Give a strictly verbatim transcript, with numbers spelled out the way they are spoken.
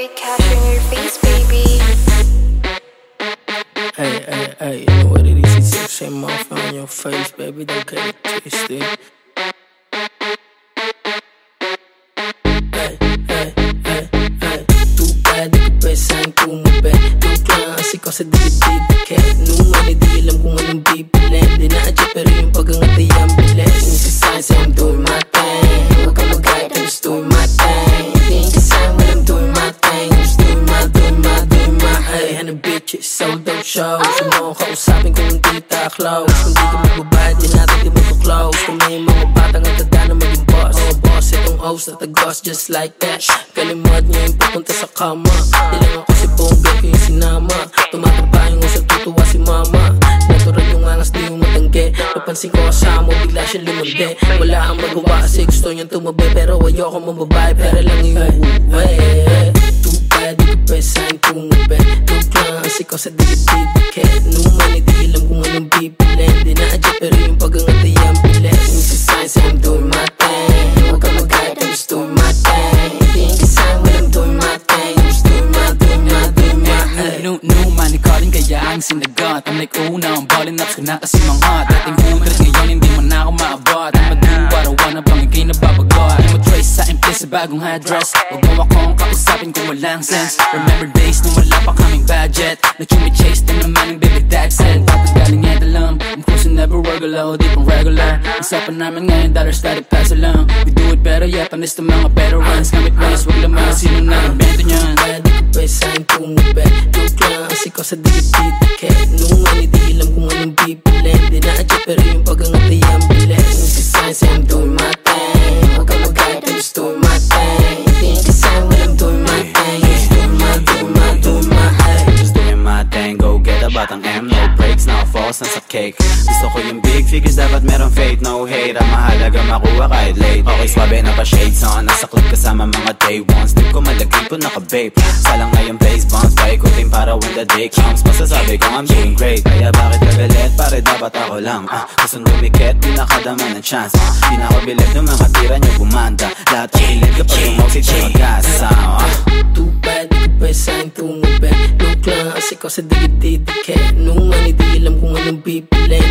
boy, cash in your face, baby. Hey, hey, hey, you know what it is? It's your same mouth on your face, baby. Don't get it twisted. Hey, hey, hey, hey. Tu bad, di ko pesahin tumabi. Joke lang kasi ko sa dikit-dikit. Nung ano di alam kung anong bibilin. Di na-adjust pero yung pag-angat ay ang bilis. Nagsasahin say I'm doing my thing. Huwag ka mag-guide, I'm just doing my thing. Hindi yung kasahin when I'm doing my thing. I'm just doing my, doing my, doing my. Hey, and the bitches sold out shows. Kung mo kausapin kung hindi ta close. Kung di ka magbabayad, di natin di magka-close. Kung may mga batang ang tanda na maging boss. Oh boss, itong host na tagos just like that. Kalimod niya yung papunta sa kama. Di lang ako si Bongbel ko yung sinama. Tumataba yung usap, tutuwa si mama. Natural yung angas, di yung matangge. Napansin ko kasama, bigla siya lumande. Wala ang magawa kasi gusto niyang tumabi. Pero ayoko mong babae, pero lang yung uwe. Too bad, di ko pesahin tumabi. Joke lang kasi ko sa dikit-dikit. Nung mani di alam kung anong bibilin. Di na-adjust pero yung pag-angat ay ang bilis. Nagsasahin say I'm doing my thing. Huwag ka mag-guide, I'm just doing my thing. Hindi yung kasahin when I'm doing my thing. I'm just doing my, doing my, doing my. No, no, man, ikaw rin kaya ang sinagot. I'm like, oh, now I'm balling up ko na kasi mga dating hundred ngayon, hindi mo na ako maabot. I'm a do what I wanna bang ikay nababagot. I'm a trace sa implis sa bagong address. Huwag mo akong kausapin kung walang sense. Remember days nung wala pa kaming budget. Nag-chumi-chase din naman ang baby dad said. Patagaling ito lang, I'm cruising never regular, di pang regular. Usapan namin ngayon, dollar static peso lang. We do it better, yeah, panis ng mga veterans. Gamit walis, wag lamang sino na invento niyan. Di ko pesahin tumabi. Joke lang kasi ko sa dikit-dikit. Nung mani di alam kung anong bibilin. Di na-adjust pero yung pag-angat ay ang bilis. Nagsasahin say I'm doing my thing. Huwag ka mag-guide, I'm just doing my thing. Hindi yung kasahin when I'm doing my thing. I'm just doing my, doing my, doing my ay. Just doing my thing, go get a batang M. No breaks, now falls na sa cake. Gusto ko yung big figures, dapat meron faith. No hate, ang mahalaga makuha kahit late. Okay, swabe na pa shades on. Nasa club kasama mga day ones. Di ko malagay po naka-vape. Salang na yung place bounce. Paikutin para when the day comes. Masasabi ko I'm doing great. Kaya bakit nagalit? Pare dapat ako lang. ah, Gusto lumikit, di nakadama ng chance. ah, Di na ako bilib ng mga tira nyo bumanda. Lahat kilid kapag yung mouse ito mag-asama. Too bad, di ko pesahin tumabi. Joke lang kasi ko sa dikit-dikit. Nung mani di alam kung anong bibilin.